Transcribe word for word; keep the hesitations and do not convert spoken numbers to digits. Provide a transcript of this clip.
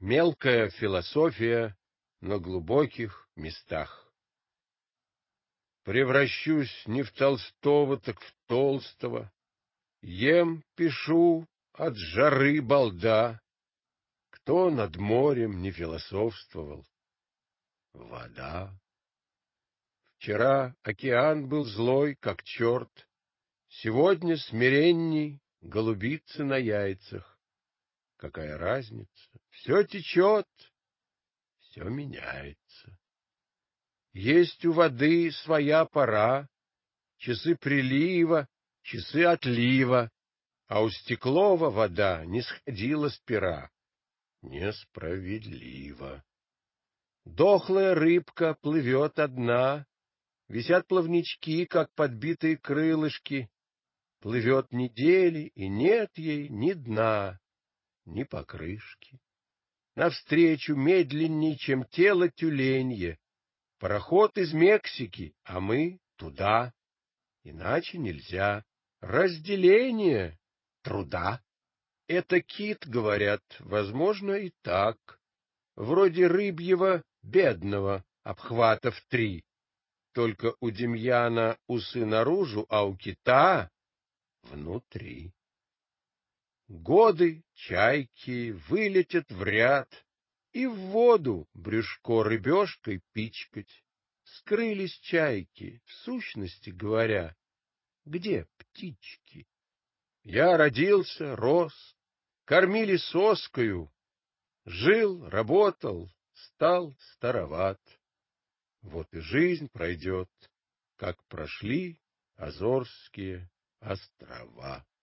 Мелкая философия на глубоких местах. Превращусь не в Толстого, так в Толстого. Ем, пишу от жары балда. Кто над морем не философствовал? Вода. Вчера океан был злой, как черт. Сегодня смиренней голубицы на яйцах. Какая разница? Все течет, все меняется. Есть у воды своя пора, часы прилива, часы отлива, а у Стеклова вода не сходила с пера. Несправедливо. Дохлая рыбка плывет одна, висят плавнички, как подбитые крылышки. Плывет недели, и нет ей ни дна, ни покрышки. Навстречу медленней, чем тело тюленье. Пароход из Мексики, а мы туда. Иначе нельзя. Разделение труда. Это кит, говорят, возможно, и так. Вроде рыбьего бедного, обхватов три. Только у Демьяна усы наружу, а у кита внутри. Годы чайки вылетят в ряд, и в воду брюшко рыбешкой пичкать. Скрылись чайки, в сущности говоря. Где птички? Я родился, рос, кормили соскою. Жил, работал, стал староват. Вот и жизнь пройдет, как прошли Азорские острова.